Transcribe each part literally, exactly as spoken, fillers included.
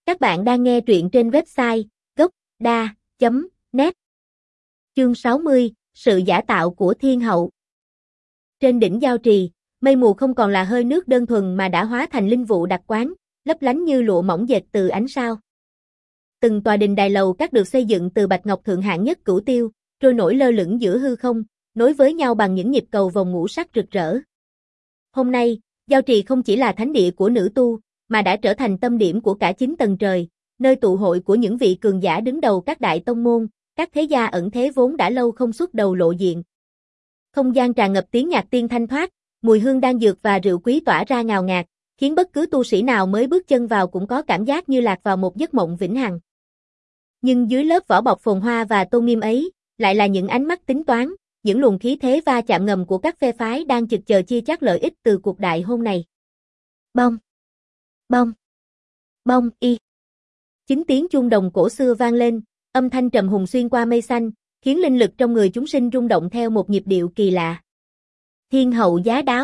Các bạn đang nghe truyện trên website gốc.da chấm net. Chương sáu mươi, sự giả tạo của thiên hậu. Trên đỉnh Giao Trì, mây mù không còn là hơi nước đơn thuần mà đã hóa thành linh vụ đặc quán, lấp lánh như lụa mỏng dệt từ ánh sao. Từng tòa đình đài lầu các được xây dựng từ bạch ngọc thượng hạng nhất cửu tiêu, trôi nổi lơ lửng giữa hư không, nối với nhau bằng những nhịp cầu vòng ngũ sắc rực rỡ. Hôm nay, Giao Trì không chỉ là thánh địa của nữ tu, mà đã trở thành tâm điểm của cả chín tầng trời, nơi tụ hội của những vị cường giả đứng đầu các đại tông môn, các thế gia ẩn thế vốn đã lâu không xuất đầu lộ diện. Không gian tràn ngập tiếng nhạc tiên thanh thoát, mùi hương đan dược và rượu quý tỏa ra ngào ngạt, khiến bất cứ tu sĩ nào mới bước chân vào cũng có cảm giác như lạc vào một giấc mộng vĩnh hằng. Nhưng dưới lớp vỏ bọc phồn hoa và tôn nghiêm ấy, lại là những ánh mắt tính toán, những luồng khí thế va chạm ngầm của các phe phái đang chực chờ chia chác lợi ích từ cuộc đại hôn này. Bong, bong, bong y. Chính tiếng chuông đồng cổ xưa vang lên, âm thanh trầm hùng xuyên qua mây xanh, khiến linh lực trong người chúng sinh rung động theo một nhịp điệu kỳ lạ. Thiên hậu giá đáo.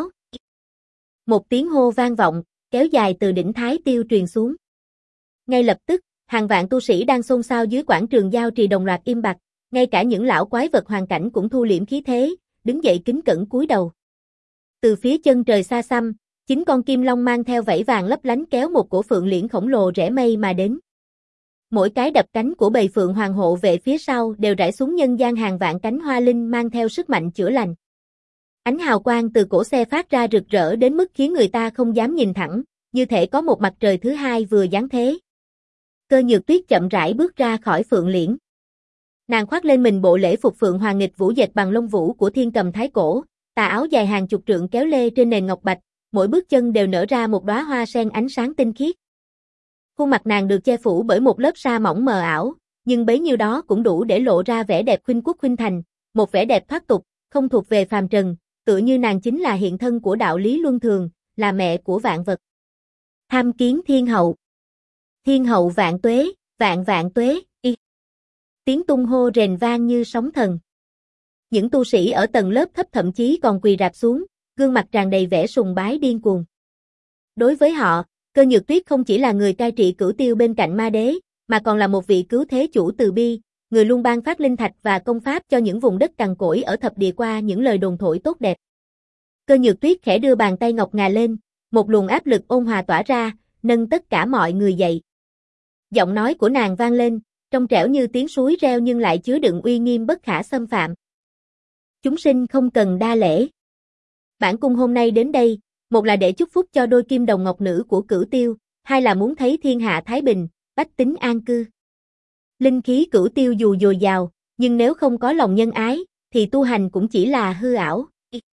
Một tiếng hô vang vọng, kéo dài từ đỉnh Thái Tiêu truyền xuống. Ngay lập tức, hàng vạn tu sĩ đang xôn xao dưới quảng trường Giao Trì đồng loạt im bặt, ngay cả những lão quái vật hoàn cảnh cũng thu liễm khí thế, đứng dậy kính cẩn cúi đầu. Từ phía chân trời xa xăm, chín con kim long mang theo vảy vàng lấp lánh kéo một cổ phượng liễn khổng lồ rẽ mây mà đến. Mỗi cái đập cánh của bầy phượng hoàng hộ vệ phía sau đều rải xuống nhân gian hàng vạn cánh hoa linh mang theo sức mạnh chữa lành. Ánh hào quang từ cổ xe phát ra rực rỡ đến mức khiến người ta không dám nhìn thẳng, như thể có một mặt trời thứ hai vừa giáng thế. Cơ Nhược Tuyết chậm rãi bước ra khỏi phượng liễn. Nàng khoác lên mình bộ lễ phục phượng hoàng nghịch vũ dệt bằng lông vũ của thiên cầm thái cổ, tà áo dài hàng chục trượng kéo lê trên nền ngọc bạch, mỗi bước chân đều nở ra một đóa hoa sen ánh sáng tinh khiết. Khuôn mặt nàng được che phủ bởi một lớp sa mỏng mờ ảo, nhưng bấy nhiêu đó cũng đủ để lộ ra vẻ đẹp khuynh quốc khuynh thành, một vẻ đẹp thoát tục, không thuộc về phàm trần, tựa như nàng chính là hiện thân của đạo lý luân thường, là mẹ của vạn vật. Tham kiến thiên hậu. Thiên hậu vạn tuế, vạn vạn tuế, y. Tiếng tung hô rền vang như sóng thần. Những tu sĩ ở tầng lớp thấp thậm chí còn quỳ rạp xuống, gương mặt tràn đầy vẻ sùng bái điên cuồng. Đối với họ, Cơ Nhược Tuyết không chỉ là người cai trị cửu tiêu bên cạnh ma đế, mà còn là một vị cứu thế chủ từ bi, người luôn ban phát linh thạch và công pháp cho những vùng đất cằn cỗi ở thập địa qua những lời đồn thổi tốt đẹp. Cơ Nhược Tuyết khẽ đưa bàn tay ngọc ngà lên, một luồng áp lực ôn hòa tỏa ra, nâng tất cả mọi người dậy. Giọng nói của nàng vang lên, trong trẻo như tiếng suối reo nhưng lại chứa đựng uy nghiêm bất khả xâm phạm. Chúng sinh không cần đa lễ. Bản cung hôm nay đến đây, một là để chúc phúc cho đôi kim đồng ngọc nữ của cửu tiêu, hai là muốn thấy thiên hạ thái bình, bách tính an cư. Linh khí cửu tiêu dù dồi dào, nhưng nếu không có lòng nhân ái, thì tu hành cũng chỉ là hư ảo.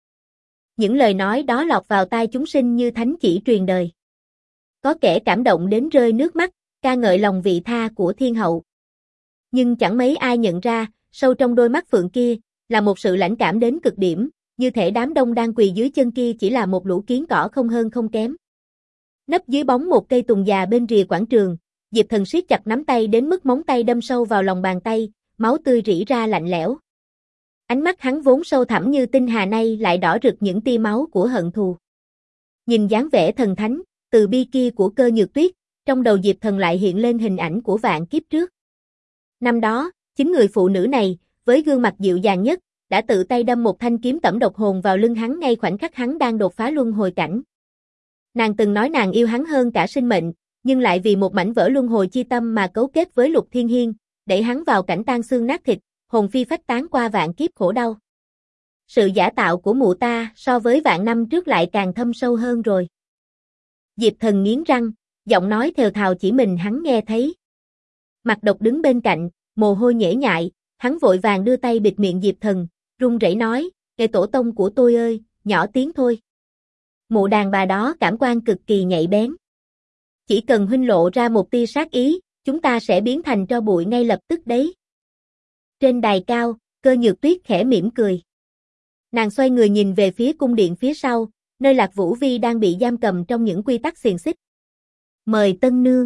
Những lời nói đó lọt vào tai chúng sinh như thánh chỉ truyền đời. Có kẻ cảm động đến rơi nước mắt, ca ngợi lòng vị tha của thiên hậu. Nhưng chẳng mấy ai nhận ra, sâu trong đôi mắt phượng kia, là một sự lãnh cảm đến cực điểm, như thể đám đông đang quỳ dưới chân kia chỉ là một lũ kiến cỏ không hơn không kém. Nấp dưới bóng một cây tùng già bên rìa quảng trường, Diệp Thần siết chặt nắm tay đến mức móng tay đâm sâu vào lòng bàn tay, máu tươi rỉ ra lạnh lẽo. Ánh mắt hắn vốn sâu thẳm như tinh hà nay lại đỏ rực những tia máu của hận thù. Nhìn dáng vẻ thần thánh, từ bi kia của Cơ Nhược Tuyết, trong đầu Diệp Thần lại hiện lên hình ảnh của vạn kiếp trước. Năm đó, chính người phụ nữ này, với gương mặt dịu dàng nhất, đã tự tay đâm một thanh kiếm tẩm độc hồn vào lưng hắn ngay khoảnh khắc hắn đang đột phá luân hồi cảnh. Nàng từng nói nàng yêu hắn hơn cả sinh mệnh, nhưng lại vì một mảnh vỡ luân hồi chi tâm mà cấu kết với Lục Thiên Hiên, đẩy hắn vào cảnh tan xương nát thịt, hồn phi phách tán qua vạn kiếp khổ đau. Sự giả tạo của mụ ta so với vạn năm trước lại càng thâm sâu hơn rồi. Diệp Thần nghiến răng, giọng nói thều thào chỉ mình hắn nghe thấy. Mặt Độc đứng bên cạnh, mồ hôi nhễ nhại, hắn vội vàng đưa tay bịt miệng Diệp Thần, run rẩy nói, "Kẻ tổ tông của tôi ơi, nhỏ tiếng thôi." Mụ đàn bà đó cảm quan cực kỳ nhạy bén. Chỉ cần huynh lộ ra một tia sát ý, chúng ta sẽ biến thành tro bụi ngay lập tức đấy. Trên đài cao, Cơ Nhược Tuyết khẽ mỉm cười. Nàng xoay người nhìn về phía cung điện phía sau, nơi Lạc Vũ Vi đang bị giam cầm trong những quy tắc xiềng xích. "Mời tân nương."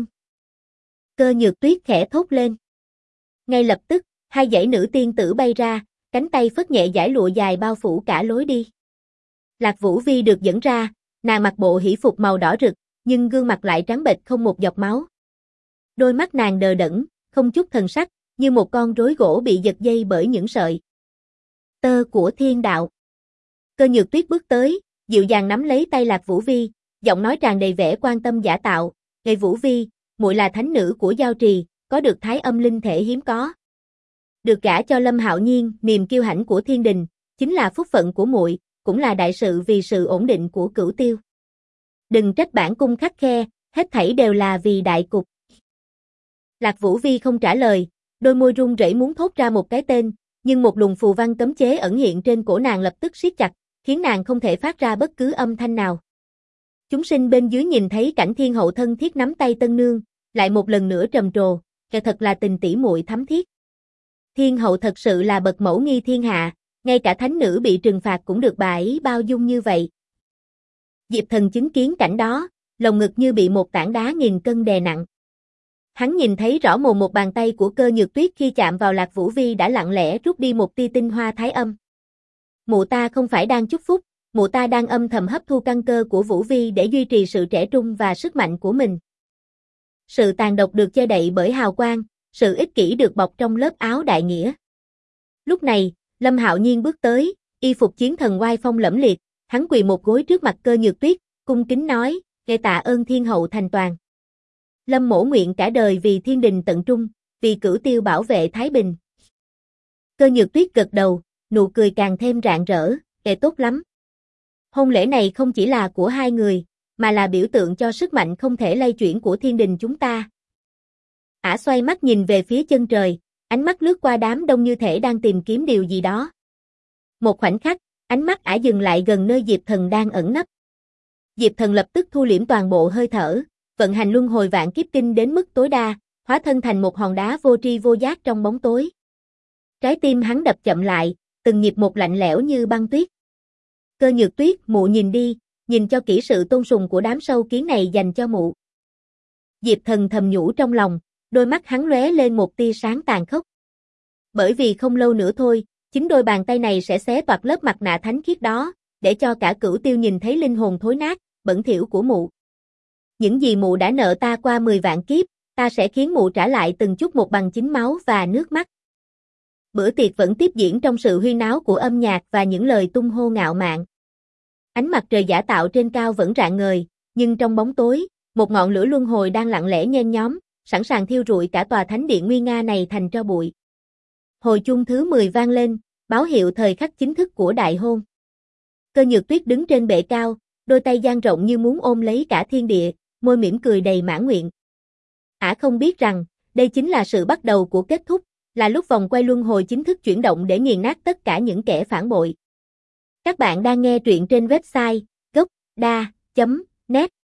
Cơ Nhược Tuyết khẽ thốt lên. Ngay lập tức, hai dãy nữ tiên tử bay ra, cánh tay phất nhẹ dải lụa dài bao phủ cả lối đi. Lạc Vũ Vi được dẫn ra, nàng mặc bộ hỷ phục màu đỏ rực, nhưng gương mặt lại trắng bệch không một giọt máu. Đôi mắt nàng đờ đẫn, không chút thần sắc, như một con rối gỗ bị giật dây bởi những sợi tơ của thiên đạo. Cơ Nhược Tuyết bước tới, dịu dàng nắm lấy tay Lạc Vũ Vi, giọng nói tràn đầy vẻ quan tâm giả tạo, "Ngài Vũ Vi, muội là thánh nữ của Giao Trì, có được thái âm linh thể hiếm có. Được gả cho Lâm Hạo Nhiên, niềm kiêu hãnh của thiên đình, chính là phúc phận của muội, cũng là đại sự vì sự ổn định của Cửu Tiêu. Đừng trách bản cung khắt khe, hết thảy đều là vì đại cục." Lạc Vũ Vi không trả lời, đôi môi run rẩy muốn thốt ra một cái tên, nhưng một luồng phù văn cấm chế ẩn hiện trên cổ nàng lập tức siết chặt, khiến nàng không thể phát ra bất cứ âm thanh nào. Chúng sinh bên dưới nhìn thấy cảnh thiên hậu thân thiết nắm tay tân nương, lại một lần nữa trầm trồ, kẻ thật là tình tỷ muội thắm thiết. Thiên hậu thật sự là bậc mẫu nghi thiên hạ, ngay cả thánh nữ bị trừng phạt cũng được bà ấy bao dung như vậy. Diệp Thần chứng kiến cảnh đó, lồng ngực như bị một tảng đá nghìn cân đè nặng. Hắn nhìn thấy rõ mồn một bàn tay của Cơ Nhược Tuyết khi chạm vào Lạc Vũ Vi đã lặng lẽ rút đi một tia tinh hoa thái âm. Mụ ta không phải đang chúc phúc, mụ ta đang âm thầm hấp thu căn cơ của Vũ Vi để duy trì sự trẻ trung và sức mạnh của mình. Sự tàn độc được che đậy bởi hào quang, sự ích kỷ được bọc trong lớp áo đại nghĩa. Lúc này, Lâm Hạo Nhiên bước tới, y phục chiến thần oai phong lẫm liệt, hắn quỳ một gối trước mặt Cơ Nhược Tuyết, cung kính nói, "Lễ tạ ơn thiên hậu thành toàn. Lâm mỗ nguyện cả đời vì thiên đình tận trung, vì Cửu Tiêu bảo vệ thái bình." Cơ Nhược Tuyết gật đầu, nụ cười càng thêm rạng rỡ, "Ê tốt lắm. Hôn lễ này không chỉ là của hai người, mà là biểu tượng cho sức mạnh không thể lay chuyển của thiên đình chúng ta." Ả xoay mắt nhìn về phía chân trời, ánh mắt lướt qua đám đông như thể đang tìm kiếm điều gì đó. Một khoảnh khắc, ánh mắt Ả dừng lại gần nơi Diệp Thần đang ẩn nấp. Diệp Thần lập tức thu liễm toàn bộ hơi thở, vận hành luân hồi vạn kiếp kinh đến mức tối đa, hóa thân thành một hòn đá vô tri vô giác trong bóng tối. Trái tim hắn đập chậm lại, từng nhịp một lạnh lẽo như băng tuyết. Cơ Nhược Tuyết, mụ nhìn đi, nhìn cho kỹ sự tôn sùng của đám sâu kiến này dành cho mụ. Diệp Thần thầm nhủ trong lòng, đôi mắt hắn lóe lên một tia sáng tàn khốc. Bởi vì không lâu nữa thôi, chính đôi bàn tay này sẽ xé toạc lớp mặt nạ thánh khiết đó, để cho cả Cửu Tiêu nhìn thấy linh hồn thối nát, bẩn thỉu của mụ. Những gì mụ đã nợ ta qua mười vạn kiếp, ta sẽ khiến mụ trả lại từng chút một bằng chính máu và nước mắt. Bữa tiệc vẫn tiếp diễn trong sự huyên náo của âm nhạc và những lời tung hô ngạo mạn. Ánh mặt trời giả tạo trên cao vẫn rạng ngời, nhưng trong bóng tối, một ngọn lửa luân hồi đang lặng lẽ nhen nhóm, sẵn sàng thiêu rụi cả tòa thánh điện nguy nga này thành tro bụi. Hồi chuông thứ mười vang lên, báo hiệu thời khắc chính thức của đại hôn. Cơ Nhược Tuyết đứng trên bệ cao, đôi tay dang rộng như muốn ôm lấy cả thiên địa, môi mỉm cười đầy mãn nguyện. Ả không biết rằng, đây chính là sự bắt đầu của kết thúc, là lúc vòng quay luân hồi chính thức chuyển động để nghiền nát tất cả những kẻ phản bội. Các bạn đang nghe truyện trên website gốc đa chấm net